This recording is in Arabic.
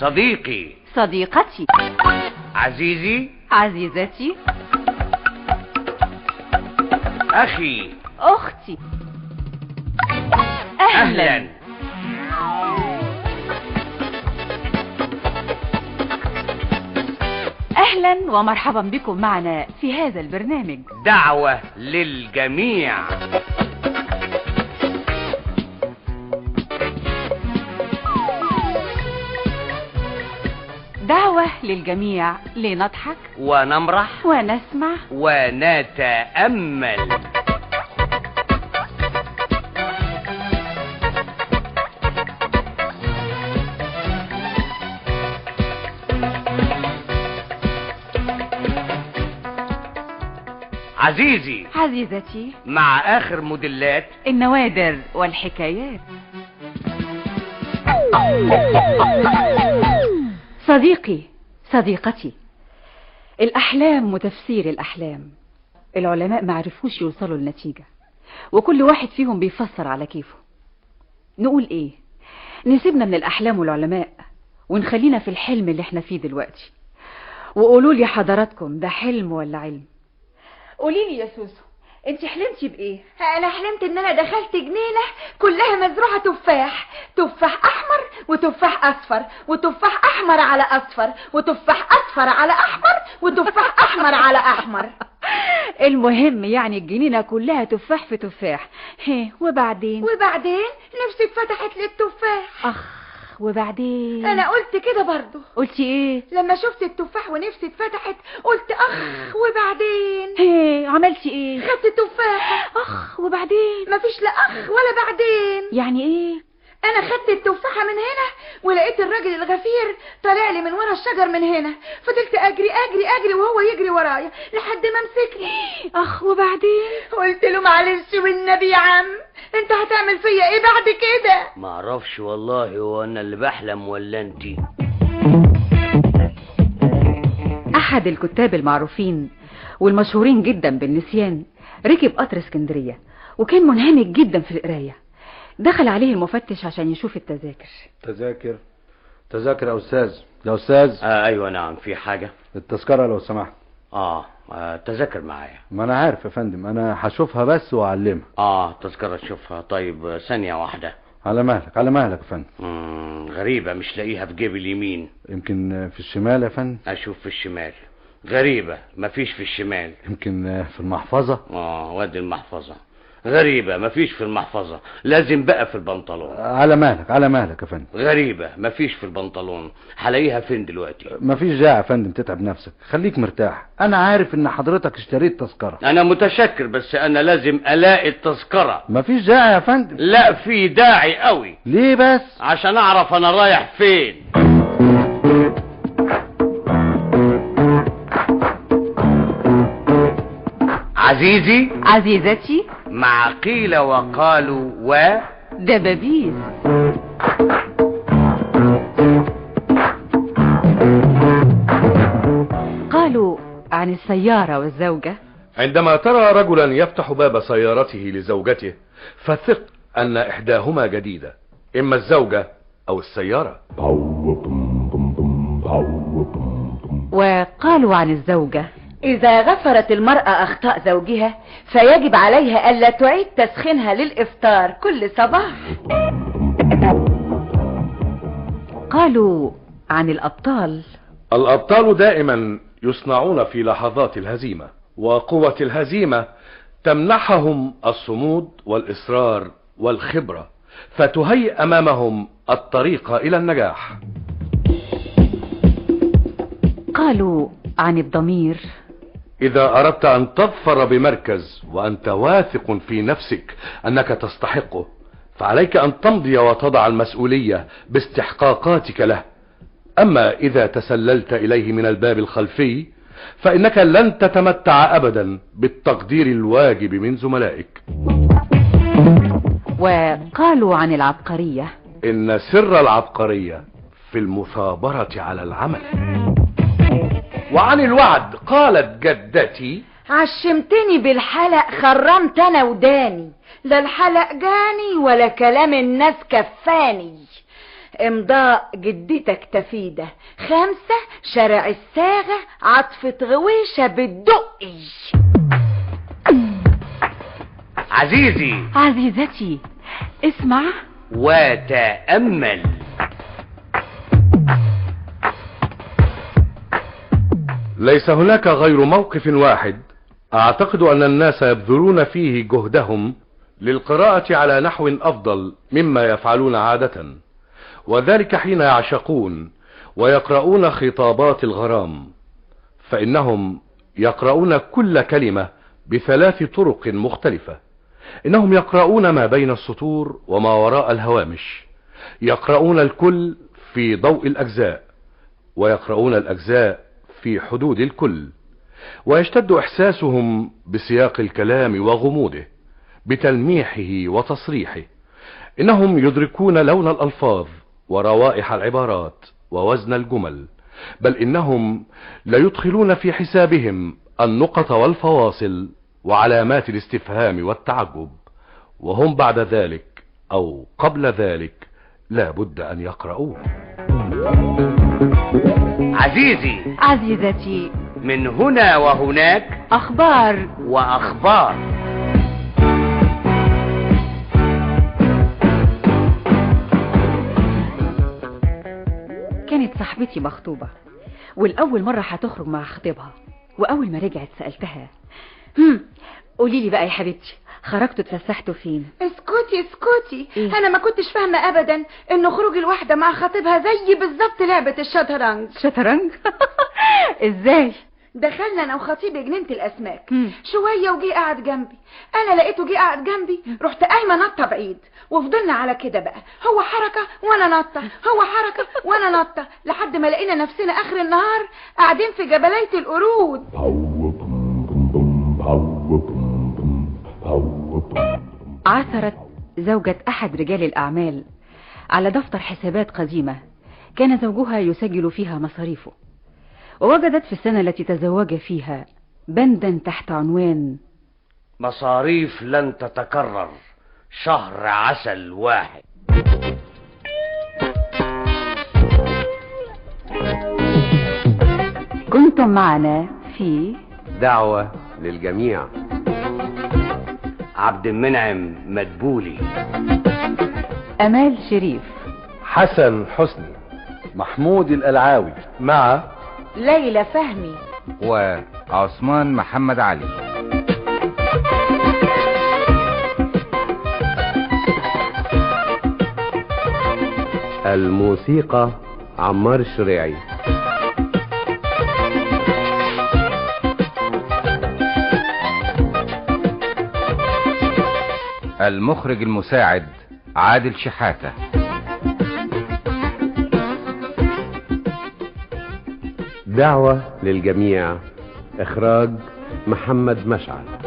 صديقي. صديقتي. عزيزي. عزيزتي. أخي. أختي. أهلا. أهلا ومرحبا بكم معنا في هذا البرنامج دعوة للجميع. دعوة للجميع لنضحك ونمرح ونسمع ونتأمل. عزيزي. عزيزتي. مع آخر موديلات النوادر والحكايات. صديقي، صديقتي، الأحلام وتفسير الأحلام. العلماء معرفوش يوصلوا لنتيجة، وكل واحد فيهم بيفسر على كيفه. نقول ايه؟ نسيبنا من الأحلام والعلماء ونخلينا في الحلم اللي احنا فيه دلوقتي. وقولوا لي حضراتكم، ده حلم ولا علم؟ قولي لي يا سوسو، انت حلمتي بايه؟ انا حلمت ان انا دخلت جنينه كلها مزروعه تفاح، تفاح احمر وتفاح اصفر وتفاح احمر على اصفر وتفاح اصفر على احمر وتفاح احمر على احمر. المهم يعني الجنينه كلها تفاح في تفاح. وبعدين نفسي اتفتحت للتفاح. وبعدين انا قلت كده برضو. قلتي ايه؟ لما شفت التفاح ونفسي اتفتحت قلت وبعدين عملتي ايه؟ خدت التفاحه. وبعدين مفيش لا ولا بعدين. يعني ايه؟ انا خدت التفاحه من هنا ولقيت الراجل الغفير طالع لي من ورا الشجر من هنا. فضلت اجري وهو يجري ورايا لحد ما مسكني. وبعدين قلت له معلش والنبي يا عم، انت هتعمل فيا ايه بعد كده؟ معرفش والله، هو انا اللي بحلم ولا انتي؟ احد الكتاب المعروفين والمشهورين جدا بالنسيان ركب قطر اسكندرية، وكان منهمك جدا في القراية. دخل عليه المفتش عشان يشوف التذاكر. تذاكر يا استاذ. يا استاذ. ايوه نعم، في حاجة؟ التذكرة لو سمحت. تذاكر معايا. ما انا عارف يا فندم، انا هشوفها بس واعلمها. تذكرة تشوفها. طيب ثانية واحدة. على مهلك يا فندم. غريبة، مش لاقيها في جيب اليمين. يمكن في الشمال يا فندم. اشوف في الشمال. غريبة، مفيش في الشمال. يمكن في المحفظة. وادي المحفظة. غريبة، مفيش في المحفظة. لازم بقى في البنطلون. على مهلك يا فندم. غريبة، مفيش في البنطلون. هلاقيها فين دلوقتي؟ مفيش داعي يا فندم تتعب نفسك، خليك مرتاح. انا عارف ان حضرتك اشتريت تذكرة. انا متشكر، بس انا لازم الاقي التذكرة. مفيش داعي يا فندم. لا، في داعي قوي. ليه بس؟ عشان اعرف انا رايح فين. عزيزي. عزيزتي. مع قيل وقالوا دبابيس. قالوا عن السيارة والزوجة. عندما ترى رجلا يفتح باب سيارته لزوجته فثق أن إحداهما جديدة، إما الزوجة أو السيارة. وقالوا عن الزوجة: إذا غفرت المرأة أخطاء زوجها فيجب عليها ألا تعيد تسخينها للإفطار كل صباح. قالوا عن الأبطال: الأبطال دائما يصنعون في لحظات الهزيمة، وقوة الهزيمة تمنحهم الصمود والإصرار والخبرة، فتهيئ أمامهم الطريق إلى النجاح. قالوا عن الضمير: إذا أردت أن تظفر بمركز وأنت واثق في نفسك أنك تستحقه، فعليك أن تمضي وتضع المسؤولية باستحقاقاتك له. أما إذا تسللت إليه من الباب الخلفي فإنك لن تتمتع أبدا بالتقدير الواجب من زملائك. وقالوا عن العبقرية: إن سر العبقرية في المثابرة على العمل. وعن الوعد قالت جدتي: عشمتني بالحلق خرمت انا وداني، لا الحلق جاني ولا كلام الناس كفاني. امضاء جدتك تفيدة. 5 شارع الساغة عطفة غويشة بالدقي. عزيزي عزيزتي اسمع وتأمل. ليس هناك غير موقف واحد اعتقد ان الناس يبذلون فيه جهدهم للقراءة على نحو افضل مما يفعلون عادة، وذلك حين يعشقون ويقرؤون خطابات الغرام، فانهم يقرؤون كل كلمة ب3 طرق مختلفة. انهم يقرؤون ما بين السطور وما وراء الهوامش، يقرؤون الكل في ضوء الاجزاء، ويقرؤون الاجزاء في حدود الكل، ويشتد احساسهم بسياق الكلام وغموضه، بتلميحه وتصريحه. انهم يدركون لون الالفاظ وروائح العبارات ووزن الجمل، بل انهم ليدخلون في حسابهم النقط والفواصل وعلامات الاستفهام والتعجب، وهم بعد ذلك او قبل ذلك لا بد ان يقرؤوه. عزيزي عزيزتي من هنا وهناك أخبار وأخبار. كانت صاحبتي مخطوبة، والأول مرة هتخرج مع خطيبها، وأول ما رجعت سألتها قولي لي بقى يا حبيبتي، خرجتوا اتفسحتوا فين؟ اسكتي اسكتي. إيه؟ انا ما كنتش فاهمة ابدا ان خروج الواحدة مع خطيبها زي بالظبط لعبة الشطرنج. شطرنج؟ ازاي؟ دخلنا انا وخطيبي جنينة الاسماك. مم. شوية وجي قاعد جنبي، انا لقيته جه قاعد جنبي، رحت قايمة نطة بعيد، وفضلنا على كده بقى، هو حركة وانا نطة، هو حركة وانا نطة، لحد ما لقينا نفسنا اخر النهار قاعدين في جبلية القرود. عثرت زوجة أحد رجال الأعمال على دفتر حسابات قديمة كان زوجها يسجل فيها مصاريفه، ووجدت في السنة التي تزوج فيها بندا تحت عنوان مصاريف لن تتكرر، شهر عسل واحد. كنتم معنا في دعوة للجميع. عبد المنعم مدبولي، أمال شريف، حسن حسني، محمود القلعاوي، مع ليلى فهمي، وعثمان محمد علي. الموسيقى عمار الشريعي. المخرج المساعد عادل شحاتة. دعوة للجميع. إخراج محمد مشعل.